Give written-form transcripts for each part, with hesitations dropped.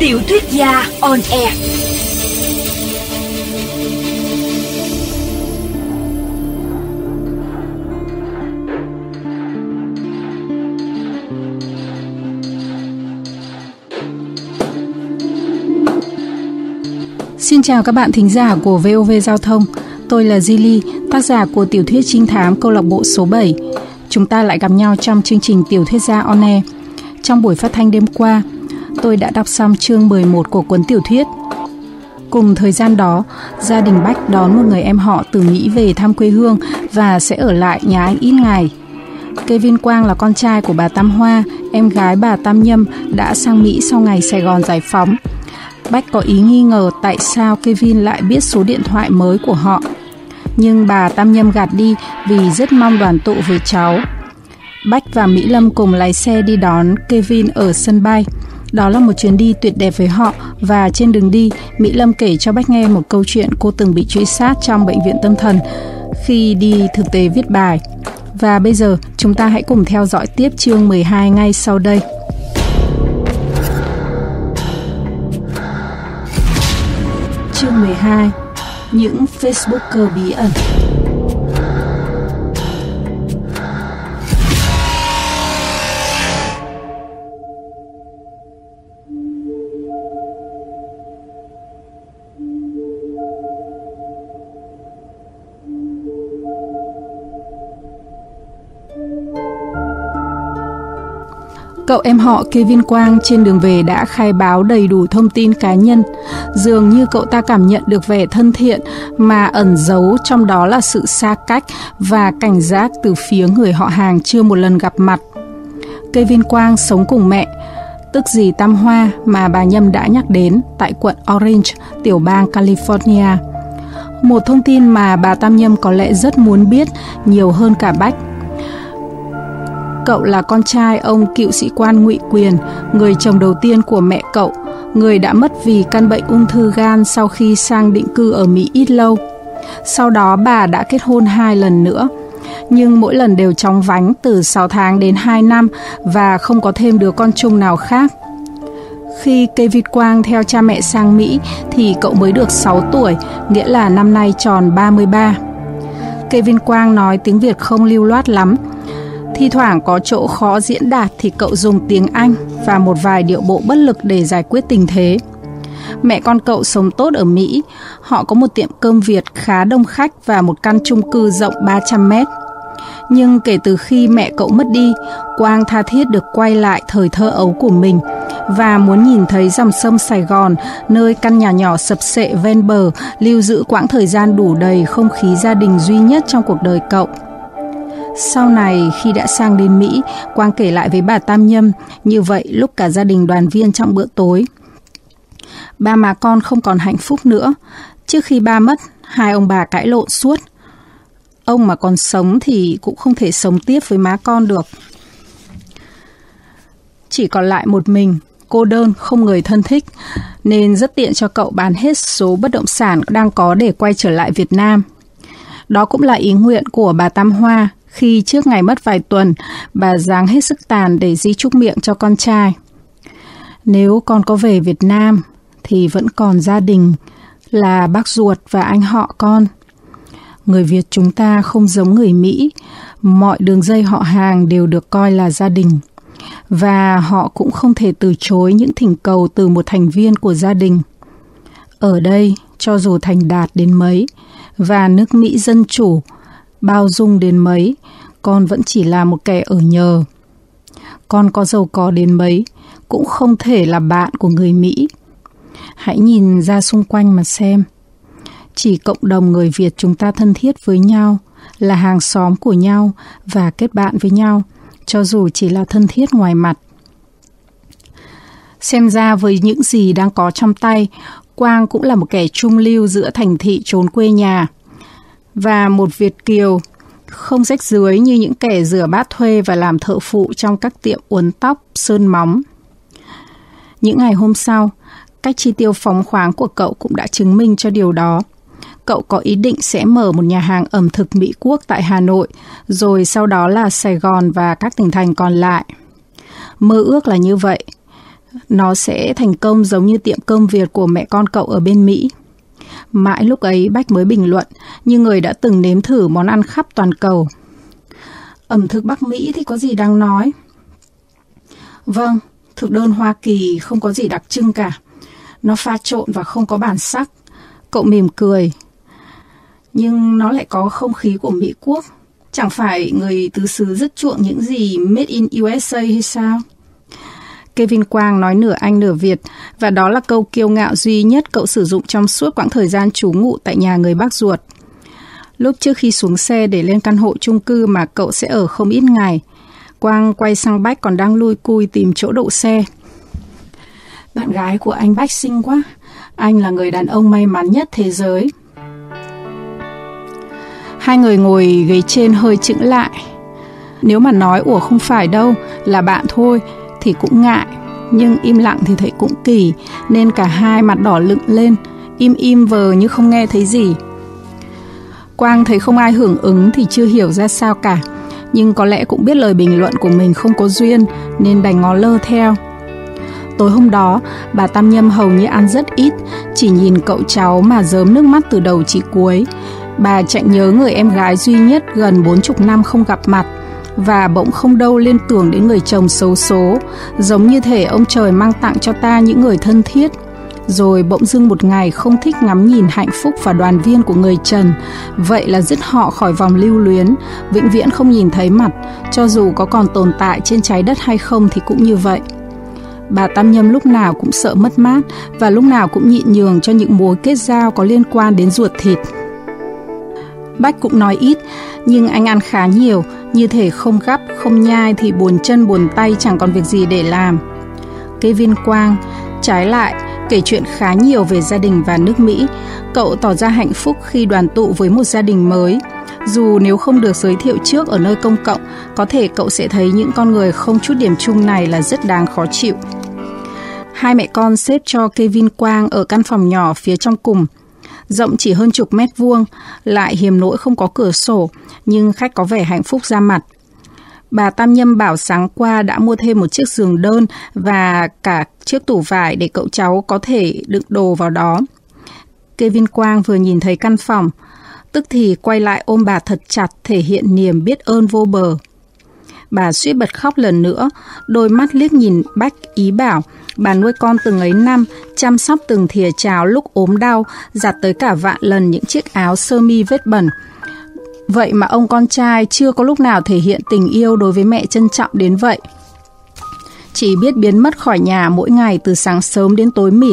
Tiểu thuyết gia on air. Xin chào các bạn thính giả của VOV Giao thông. Tôi là Zili, tác giả của tiểu thuyết trinh thám câu lạc bộ số 7. Chúng ta lại gặp nhau trong chương trình Tiểu thuyết gia on air. Trong buổi phát thanh đêm qua, tôi đã đọc xong chương 11 của cuốn tiểu thuyết. Cùng thời gian đó, gia đình Bách đón một người em họ từ Mỹ về thăm quê hương và sẽ ở lại nhà anh ít ngày. Kevin Quang là con trai của bà Tam Hoa, em gái bà Tam Nhâm đã sang Mỹ sau ngày Sài Gòn giải phóng. Bách có ý nghi ngờ tại sao Kevin lại biết số điện thoại mới của họ. Nhưng bà Tam Nhâm gạt đi vì rất mong đoàn tụ với cháu. Bách và Mỹ Lâm cùng lái xe đi đón Kevin ở sân bay. Đó là một chuyến đi tuyệt đẹp với họ, và trên đường đi, Mỹ Lâm kể cho Bách nghe một câu chuyện cô từng bị truy sát trong bệnh viện tâm thần khi đi thực tế viết bài. Và bây giờ, chúng ta hãy cùng theo dõi tiếp chương 12 ngay sau đây. Chương 12. Những Facebooker bí ẩn. Cậu em họ Kevin Quang trên đường về đã khai báo đầy đủ thông tin cá nhân. Dường như cậu ta cảm nhận được vẻ thân thiện mà ẩn giấu trong đó là sự xa cách và cảnh giác từ phía người họ hàng chưa một lần gặp mặt. Kevin Quang sống cùng mẹ, tức dì Tam Hoa mà bà Nhâm đã nhắc đến, tại quận Orange, tiểu bang California. Một thông tin mà bà Tam Nhâm có lẽ rất muốn biết nhiều hơn cả Bách. Cậu là con trai ông cựu sĩ quan Ngụy Quyền, người chồng đầu tiên của mẹ cậu, người đã mất vì căn bệnh ung thư gan sau khi sang định cư ở Mỹ ít lâu. Sau đó bà đã kết hôn 2 lần nữa, nhưng mỗi lần đều chóng vánh từ 6 tháng đến 2 năm và không có thêm đứa con chung nào khác. Khi Kevin Quang theo cha mẹ sang Mỹ thì cậu mới được 6 tuổi, nghĩa là năm nay tròn 33. Kevin Quang nói tiếng Việt không lưu loát lắm. Thi thoảng có chỗ khó diễn đạt thì cậu dùng tiếng Anh và một vài điệu bộ bất lực để giải quyết tình thế. Mẹ con cậu sống tốt ở Mỹ. Họ có một tiệm cơm Việt khá đông khách và một căn chung cư rộng 300 mét. Nhưng kể từ khi mẹ cậu mất đi, Quang tha thiết được quay lại thời thơ ấu của mình và muốn nhìn thấy dòng sông Sài Gòn, nơi căn nhà nhỏ sập sệ ven bờ lưu giữ quãng thời gian đủ đầy không khí gia đình duy nhất trong cuộc đời cậu. Sau này khi đã sang đến Mỹ, Quang kể lại với bà Tam Nhâm như vậy lúc cả gia đình đoàn viên trong bữa tối. Ba má con không còn hạnh phúc nữa. Trước khi ba mất, hai ông bà cãi lộn suốt. Ông mà còn sống thì cũng không thể sống tiếp với má con được. Chỉ còn lại một mình, cô đơn, không người thân thích, nên rất tiện cho cậu bán hết số bất động sản đang có để quay trở lại Việt Nam. Đó cũng là ý nguyện của bà Tam Hoa, khi trước ngày mất vài tuần, bà giáng hết sức tàn để di chúc miệng cho con trai. Nếu con có về Việt Nam, thì vẫn còn gia đình, là bác ruột và anh họ con. Người Việt chúng ta không giống người Mỹ, mọi đường dây họ hàng đều được coi là gia đình. Và họ cũng không thể từ chối những thỉnh cầu từ một thành viên của gia đình. Ở đây, cho dù thành đạt đến mấy, và nước Mỹ dân chủ, bao dung đến mấy, con vẫn chỉ là một kẻ ở nhờ. Con có giàu có đến mấy, cũng không thể là bạn của người Mỹ. Hãy nhìn ra xung quanh mà xem. Chỉ cộng đồng người Việt chúng ta thân thiết với nhau, là hàng xóm của nhau và kết bạn với nhau, cho dù chỉ là thân thiết ngoài mặt. Xem ra với những gì đang có trong tay, Quang cũng là một kẻ trung lưu giữa thành thị trốn quê nhà, và một Việt kiều không rách rưới như những kẻ rửa bát thuê và làm thợ phụ trong các tiệm uốn tóc, sơn móng. Những ngày hôm sau, cách chi tiêu phóng khoáng của cậu cũng đã chứng minh cho điều đó. Cậu có ý định sẽ mở một nhà hàng ẩm thực Mỹ Quốc tại Hà Nội, rồi sau đó là Sài Gòn và các tỉnh thành còn lại. Mơ ước là như vậy. Nó sẽ thành công giống như tiệm cơm Việt của mẹ con cậu ở bên Mỹ. Mãi lúc ấy Bách mới bình luận như người đã từng nếm thử món ăn khắp toàn cầu. Ẩm thực Bắc Mỹ thì có gì đáng nói? Vâng, thực đơn Hoa Kỳ không có gì đặc trưng cả. Nó pha trộn và không có bản sắc. Cậu mỉm cười. Nhưng nó lại có không khí của Mỹ Quốc. Chẳng phải người tứ xứ rất chuộng những gì Made in USA hay sao? Kevin Quang nói nửa Anh nửa Việt, và đó là câu kiêu ngạo duy nhất cậu sử dụng trong suốt quãng thời gian trú ngụ tại nhà người bác ruột. Lúc trước khi xuống xe để lên căn hộ chung cư mà cậu sẽ ở không ít ngày, Quang quay sang Bách còn đang lui cui tìm chỗ đậu xe. Bạn gái của anh Bách xinh quá. Anh là người đàn ông may mắn nhất thế giới. Hai người ngồi ghế trên hơi chững lại. Nếu mà nói ủa không phải đâu, là bạn thôi, thì cũng ngại. Nhưng im lặng thì thấy cũng kỳ, nên cả hai mặt đỏ lựng lên, im vờ như không nghe thấy gì. Quang thấy không ai hưởng ứng thì chưa hiểu ra sao cả, nhưng có lẽ cũng biết lời bình luận của mình không có duyên, nên đành ngó lơ theo. Tối hôm đó, bà Tam Nhâm hầu như ăn rất ít, chỉ nhìn cậu cháu mà rớm nước mắt từ đầu chí cuối. Bà chạy nhớ người em gái duy nhất gần 40 năm không gặp mặt, và bỗng không đâu liên tưởng đến người chồng xấu số, giống như thể ông trời mang tặng cho ta những người thân thiết. Rồi bỗng dưng một ngày không thích ngắm nhìn hạnh phúc và đoàn viên của người trần, vậy là dứt họ khỏi vòng lưu luyến, vĩnh viễn không nhìn thấy mặt, cho dù có còn tồn tại trên trái đất hay không thì cũng như vậy. Bà Tam Nhâm lúc nào cũng sợ mất mát, và lúc nào cũng nhịn nhường cho những mối kết giao có liên quan đến ruột thịt. Bách cũng nói ít, nhưng anh ăn khá nhiều, như thể không gắp, không nhai thì buồn chân buồn tay chẳng còn việc gì để làm. Kevin Quang, trái lại, kể chuyện khá nhiều về gia đình và nước Mỹ. Cậu tỏ ra hạnh phúc khi đoàn tụ với một gia đình mới. Dù nếu không được giới thiệu trước ở nơi công cộng, có thể cậu sẽ thấy những con người không chút điểm chung này là rất đáng khó chịu. Hai mẹ con xếp cho Kevin Quang ở căn phòng nhỏ phía trong cùng. Rộng chỉ hơn chục mét vuông, lại hiếm nỗi không có cửa sổ, nhưng khách có vẻ hạnh phúc ra mặt. Bà Tam Nhâm bảo sáng qua đã mua thêm một chiếc giường đơn và cả chiếc tủ vải để cậu cháu có thể đựng đồ vào đó. Kevin Quang vừa nhìn thấy căn phòng, tức thì quay lại ôm bà thật chặt, thể hiện niềm biết ơn vô bờ. Bà suýt bật khóc lần nữa, đôi mắt liếc nhìn Bách ý bảo bà nuôi con từng ấy năm, chăm sóc từng thìa cháo lúc ốm đau, giặt tới cả vạn lần những chiếc áo sơ mi vết bẩn. Vậy mà ông con trai chưa có lúc nào thể hiện tình yêu đối với mẹ trân trọng đến vậy. Chỉ biết biến mất khỏi nhà mỗi ngày từ sáng sớm đến tối mịt.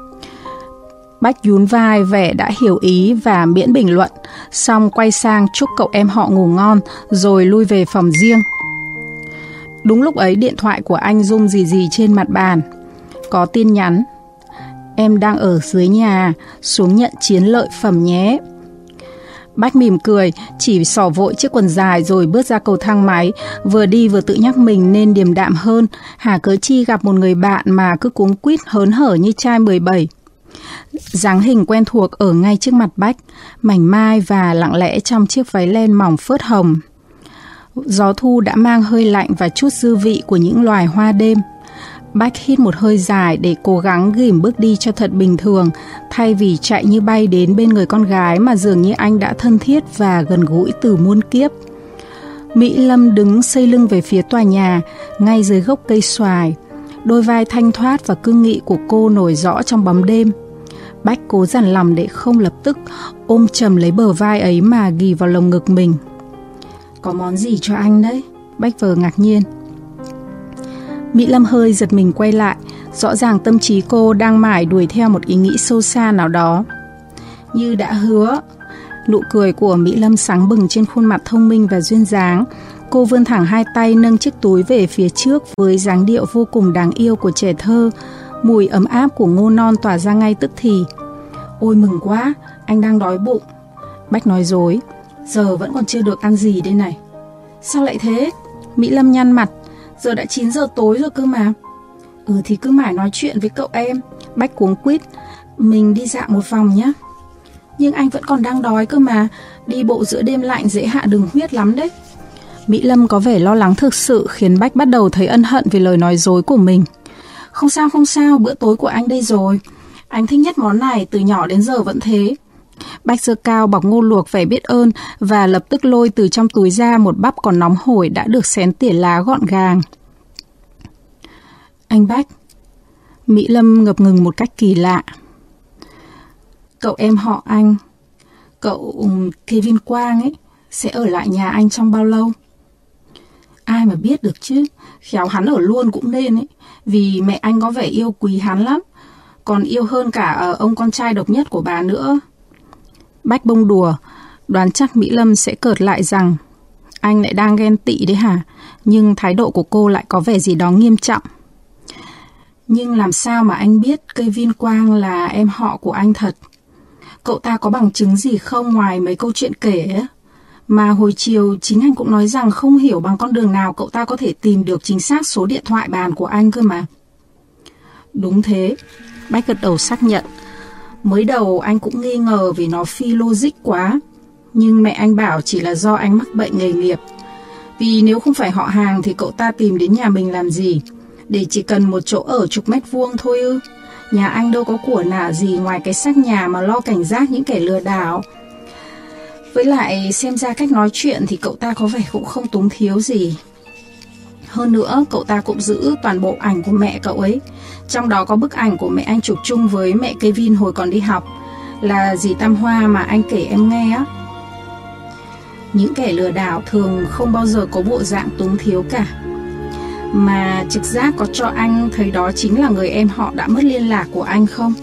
Bách nhún vai vẻ đã hiểu ý và miễn bình luận, xong quay sang chúc cậu em họ ngủ ngon rồi lui về phòng riêng. Đúng lúc ấy điện thoại của anh rung rì rì trên mặt bàn. Có tin nhắn: "Em đang ở dưới nhà, xuống nhận chiến lợi phẩm nhé." Bách mỉm cười, chỉ xỏ vội chiếc quần dài rồi bước ra cầu thang máy, vừa đi vừa tự nhắc mình nên điềm đạm hơn, hả cớ chi gặp một người bạn mà cứ cuống quýt hớn hở như trai 17. Dáng hình quen thuộc ở ngay trước mặt Bách, mảnh mai và lặng lẽ trong chiếc váy len mỏng phớt hồng. Gió thu đã mang hơi lạnh và chút dư vị của những loài hoa đêm. Bách hít một hơi dài để cố gắng ghim bước đi cho thật bình thường, thay vì chạy như bay đến bên người con gái mà dường như anh đã thân thiết và gần gũi từ muôn kiếp. Mỹ Lâm đứng xây lưng về phía tòa nhà, ngay dưới gốc cây xoài. Đôi vai thanh thoát và cương nghị của cô nổi rõ trong bóng đêm. Bách cố dằn lòng để không lập tức ôm chầm lấy bờ vai ấy mà ghì vào lồng ngực mình. "Có món gì cho anh đấy?" Bách vờ ngạc nhiên. Mỹ Lâm hơi giật mình quay lại, rõ ràng tâm trí cô đang mải đuổi theo một ý nghĩ sâu xa nào đó. "Như đã hứa." Nụ cười của Mỹ Lâm sáng bừng trên khuôn mặt thông minh và duyên dáng. Cô vươn thẳng hai tay nâng chiếc túi về phía trước với dáng điệu vô cùng đáng yêu của trẻ thơ. Mùi ấm áp của ngô non tỏa ra ngay tức thì. "Ôi mừng quá, anh đang đói bụng." Bách nói dối. "Giờ vẫn còn chưa được ăn gì đây này." "Sao lại thế?" Mỹ Lâm nhăn mặt. "Giờ đã 9 giờ tối rồi cơ mà." Thì cứ mãi nói chuyện với cậu em." Bách cuống quýt. "Mình đi dạo một vòng nhé." "Nhưng anh vẫn còn đang đói cơ mà, đi bộ giữa đêm lạnh dễ hạ đường huyết lắm đấy." Mỹ Lâm có vẻ lo lắng thực sự, khiến Bách bắt đầu thấy ân hận vì lời nói dối của mình. Không sao, bữa tối của anh đây rồi. Anh thích nhất món này, từ nhỏ đến giờ vẫn thế. Bách giơ cao bọc ngô luộc vẻ biết ơn và lập tức lôi từ trong túi ra một bắp còn nóng hổi đã được xén tỉa lá gọn gàng. Anh Bách. Mỹ Lâm ngập ngừng một cách kỳ lạ. Cậu em họ anh, cậu Kevin Quang ấy, sẽ ở lại nhà anh trong bao lâu? Ai mà biết được chứ, khéo hắn ở luôn cũng nên ấy, vì mẹ anh có vẻ yêu quý hắn lắm, còn yêu hơn cả ông con trai độc nhất của bà nữa. Bách bông đùa, đoán chắc Mỹ Lâm sẽ cợt lại rằng anh lại đang ghen tị đấy hả, nhưng thái độ của cô lại có vẻ gì đó nghiêm trọng. Nhưng làm sao mà anh biết Kevin Quang là em họ của anh thật? Cậu ta có bằng chứng gì không ngoài mấy câu chuyện kể ấy? Mà hồi chiều chính anh cũng nói rằng không hiểu bằng con đường nào cậu ta có thể tìm được chính xác số điện thoại bàn của anh cơ mà. Đúng thế, Bách gật đầu xác nhận. Mới đầu anh cũng nghi ngờ vì nó phi logic quá, nhưng mẹ anh bảo chỉ là do anh mắc bệnh nghề nghiệp. Vì nếu không phải họ hàng thì cậu ta tìm đến nhà mình làm gì? Để chỉ cần một chỗ ở chục mét vuông thôi ư? Nhà anh đâu có của nả gì ngoài cái xác nhà mà lo cảnh giác những kẻ lừa đảo. Với lại xem ra cách nói chuyện thì cậu ta có vẻ cũng không túng thiếu gì. Hơn nữa, cậu ta cũng giữ toàn bộ ảnh của mẹ cậu ấy. Trong đó có bức ảnh của mẹ anh chụp chung với mẹ Kevin hồi còn đi học, là dì Tam Hoa mà anh kể em nghe á. Những kẻ lừa đảo thường không bao giờ có bộ dạng túng thiếu cả. Mà trực giác có cho anh thấy đó chính là người em họ đã mất liên lạc của anh không?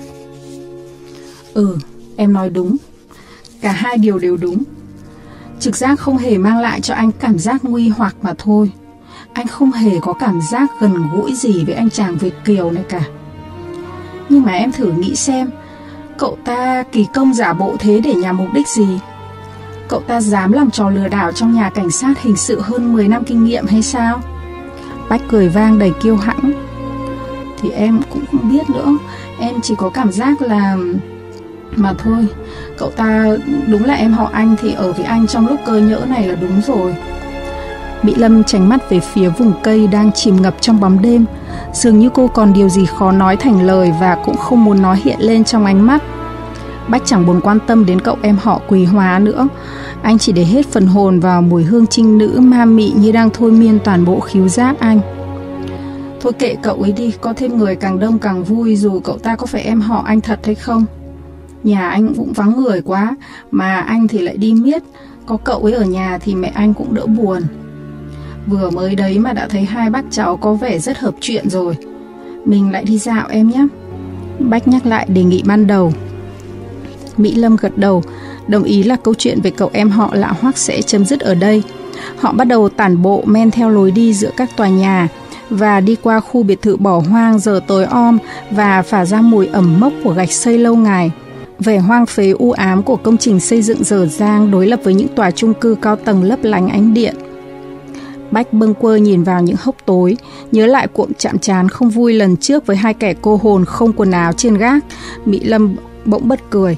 Ừ, em nói đúng. Cả hai điều đều đúng. Trực giác không hề mang lại cho anh cảm giác nguy hoặc mà thôi. Anh không hề có cảm giác gần gũi gì với anh chàng Việt kiều này cả. Nhưng mà em thử nghĩ xem, cậu ta kỳ công giả bộ thế để nhằm mục đích gì? Cậu ta dám làm trò lừa đảo trong nhà cảnh sát hình sự hơn 10 năm kinh nghiệm hay sao? Bách cười vang đầy kiêu hãnh. Thì em cũng không biết nữa. Em chỉ có cảm giác là... Mà thôi, cậu ta đúng là em họ anh thì ở với anh trong lúc cơ nhỡ này là đúng rồi. Mỹ Lâm tránh mắt về phía vùng cây đang chìm ngập trong bóng đêm. Dường như cô còn điều gì khó nói thành lời và cũng không muốn nó hiện lên trong ánh mắt. Bách chẳng buồn quan tâm đến cậu em họ quý hóa nữa. Anh chỉ để hết phần hồn vào mùi hương trinh nữ ma mị như đang thôi miên toàn bộ khứu giác anh. Thôi kệ cậu ấy đi, có thêm người càng đông càng vui, dù cậu ta có phải em họ anh thật hay không. Nhà anh cũng vắng người quá, mà anh thì lại đi miết. Có cậu ấy ở nhà thì mẹ anh cũng đỡ buồn. Vừa mới đấy mà đã thấy hai bác cháu có vẻ rất hợp chuyện rồi. Mình lại đi dạo em nhé. Bách nhắc lại đề nghị ban đầu. Mỹ Lâm gật đầu, đồng ý là câu chuyện về cậu em họ lạ hoắc sẽ chấm dứt ở đây. Họ bắt đầu tản bộ men theo lối đi giữa các tòa nhà và đi qua khu biệt thự bỏ hoang giờ tối om và phả ra mùi ẩm mốc của gạch xây lâu ngày. Vẻ hoang phế u ám của công trình xây dựng dở dang đối lập với những tòa chung cư cao tầng lấp lánh ánh điện. Bách bâng quơ nhìn vào những hốc tối, nhớ lại cuộc chạm trán không vui lần trước với hai kẻ cô hồn không quần áo trên gác. Mỹ Lâm bỗng bật cười.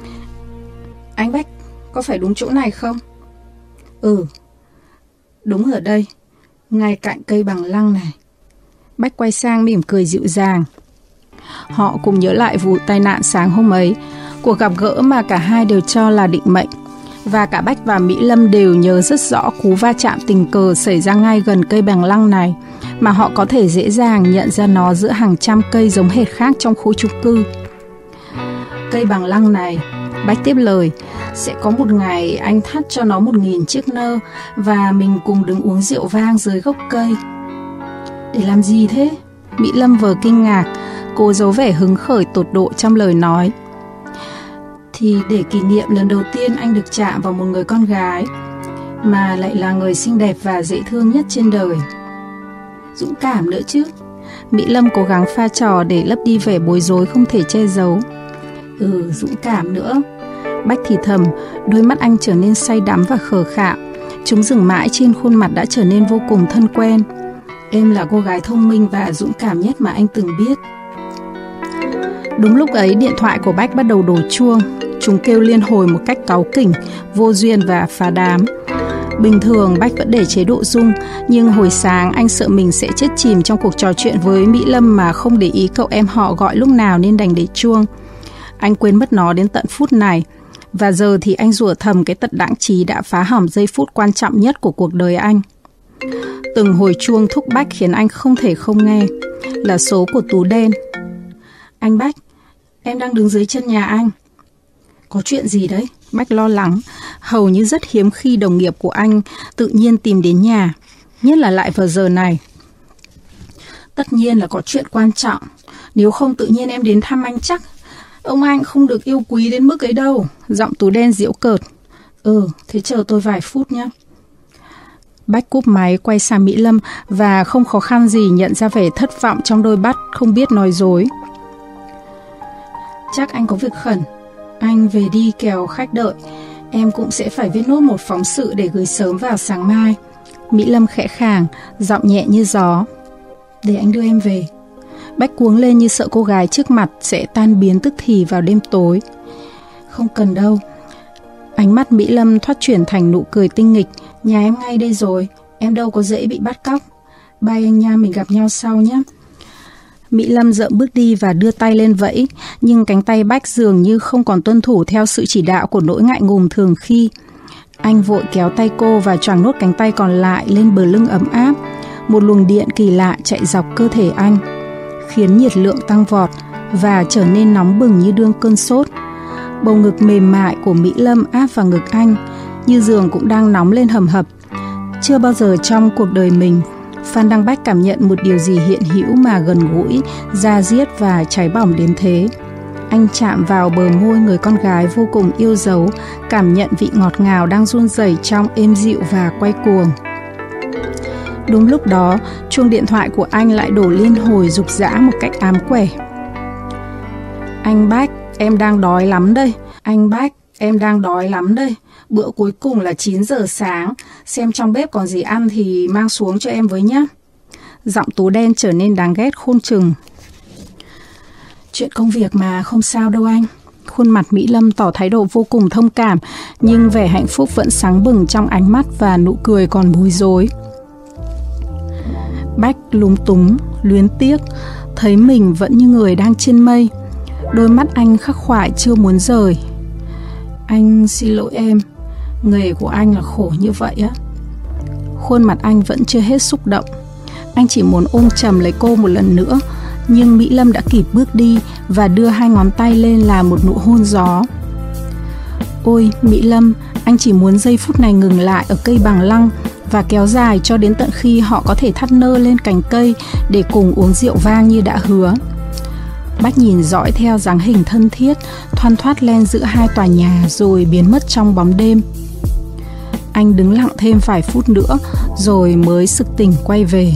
Anh Bách, có phải đúng chỗ này không? Ừ, đúng ở đây, ngay cạnh cây bằng lăng này. Bách quay sang mỉm cười dịu dàng. Họ cùng nhớ lại vụ tai nạn sáng hôm ấy, cuộc gặp gỡ mà cả hai đều cho là định mệnh. Và cả Bách và Mỹ Lâm đều nhớ rất rõ cú va chạm tình cờ xảy ra ngay gần cây bằng lăng này, mà họ có thể dễ dàng nhận ra nó giữa hàng trăm cây giống hệt khác trong khu chung cư. Cây bằng lăng này, Bách tiếp lời, sẽ có một ngày anh thắt cho nó 1000 chiếc nơ và mình cùng đứng uống rượu vang dưới gốc cây. Để làm gì thế? Mỹ Lâm vừa kinh ngạc, cô giấu vẻ hứng khởi tột độ trong lời nói. Thì để kỷ niệm lần đầu tiên anh được chạm vào một người con gái, mà lại là người xinh đẹp và dễ thương nhất trên đời. Dũng cảm nữa chứ. Mỹ Lâm cố gắng pha trò để lấp đi vẻ bối rối không thể che giấu. Dũng cảm nữa. Bách thì thầm, đôi mắt anh trở nên say đắm và khờ khạo. Chúng dừng mãi trên khuôn mặt đã trở nên vô cùng thân quen. Em là cô gái thông minh và dũng cảm nhất mà anh từng biết. Đúng lúc ấy, điện thoại của Bách bắt đầu đổ chuông. Chúng kêu liên hồi một cách cáu kỉnh, vô duyên và phá đám. Bình thường Bách vẫn để chế độ rung, nhưng hồi sáng anh sợ mình sẽ chết chìm trong cuộc trò chuyện với Mỹ Lâm mà không để ý cậu em họ gọi lúc nào nên đành để chuông. Anh quên mất nó đến tận phút này, và giờ thì anh rủa thầm cái tật đãng trí đã phá hỏng giây phút quan trọng nhất của cuộc đời anh. Từng hồi chuông thúc Bách khiến anh không thể không nghe, là số của Tú Đen. Anh Bách, em đang đứng dưới chân nhà anh. Có chuyện gì đấy? Bách lo lắng, hầu như rất hiếm khi đồng nghiệp của anh tự nhiên tìm đến nhà, nhất là lại vào giờ này. Tất nhiên là có chuyện quan trọng, nếu không tự nhiên em đến thăm anh chắc. Ông anh không được yêu quý đến mức ấy đâu. Giọng Tú Đen giễu cợt. Thế chờ tôi vài phút nhé. Bách cúp máy quay sang Mỹ Lâm và không khó khăn gì nhận ra vẻ thất vọng trong đôi mắt không biết nói dối. Chắc anh có việc khẩn, anh về đi kẻo khách đợi. Em cũng sẽ phải viết nốt một phóng sự để gửi sớm vào sáng mai. Mỹ Lâm khẽ khàng, giọng nhẹ như gió. Để anh đưa em về. Bách cuống lên như sợ cô gái trước mặt sẽ tan biến tức thì vào đêm tối. Không cần đâu. Ánh mắt Mỹ Lâm thoát chuyển thành nụ cười tinh nghịch. Nhà em ngay đây rồi, em đâu có dễ bị bắt cóc. Bye anh nha, mình gặp nhau sau nhé. Mỹ Lâm dậm bước đi và đưa tay lên vẫy, nhưng cánh tay Bách dường như không còn tuân thủ theo sự chỉ đạo của nỗi ngại ngùng thường khi. Anh vội kéo tay cô và choàng nốt cánh tay còn lại lên bờ lưng ấm áp. Một luồng điện kỳ lạ chạy dọc cơ thể anh, khiến nhiệt lượng tăng vọt và trở nên nóng bừng như đương cơn sốt. Bầu ngực mềm mại của Mỹ Lâm áp vào ngực anh, như giường cũng đang nóng lên hầm hập. Chưa bao giờ trong cuộc đời mình, Phan Đăng Bách cảm nhận một điều gì hiện hữu mà gần gũi, da diết và cháy bỏng đến thế. Anh chạm vào bờ môi người con gái vô cùng yêu dấu, cảm nhận vị ngọt ngào đang run rẩy trong êm dịu và quay cuồng. Đúng lúc đó, chuông điện thoại của anh lại đổ liên hồi rục rã một cách ám quẻ. Anh Bách, em đang đói lắm đây. Anh Bách, em đang đói lắm đây. Bữa cuối cùng là 9 giờ sáng. Xem trong bếp còn gì ăn thì mang xuống cho em với nhé. Giọng Tú Đen trở nên đáng ghét khôn chừng. Chuyện công việc mà, không sao đâu anh. Khuôn mặt Mỹ Lâm tỏ thái độ vô cùng thông cảm, nhưng vẻ hạnh phúc vẫn sáng bừng trong ánh mắt và nụ cười còn bối rối. Bách lúng túng, luyến tiếc, thấy mình vẫn như người đang trên mây. Đôi mắt anh khắc khoải chưa muốn rời. Anh xin lỗi em, nghề của anh là khổ như vậy á. Khuôn mặt anh vẫn chưa hết xúc động. Anh chỉ muốn ôm chầm lấy cô một lần nữa, nhưng Mỹ Lâm đã kịp bước đi và đưa hai ngón tay lên làm một nụ hôn gió. Ôi Mỹ Lâm, anh chỉ muốn giây phút này ngừng lại ở cây bằng lăng và kéo dài cho đến tận khi họ có thể thắt nơ lên cành cây để cùng uống rượu vang như đã hứa. Bách nhìn dõi theo dáng hình thân thiết thoăn thoắt len giữa hai tòa nhà rồi biến mất trong bóng đêm. Anh đứng lặng thêm vài phút nữa rồi mới sực tỉnh quay về.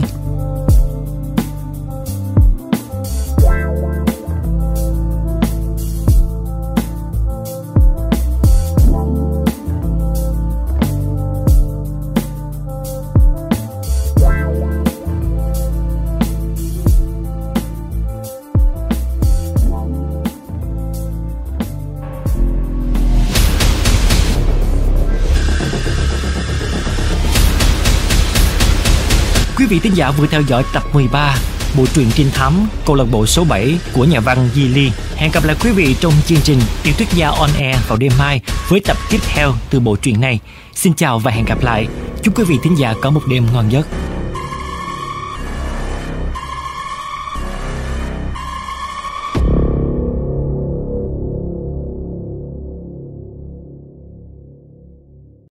Quý vị thính giả vừa theo dõi tập 13 bộ truyện trinh thám câu lạc bộ số 7 của nhà văn Di Liên. Hẹn gặp lại quý vị trong chương trình Tiểu thuyết gia on air vào đêm mai với tập tiếp theo từ bộ truyện này. Xin chào và hẹn gặp lại. Chúc quý vị thính giả có một đêm ngon giấc.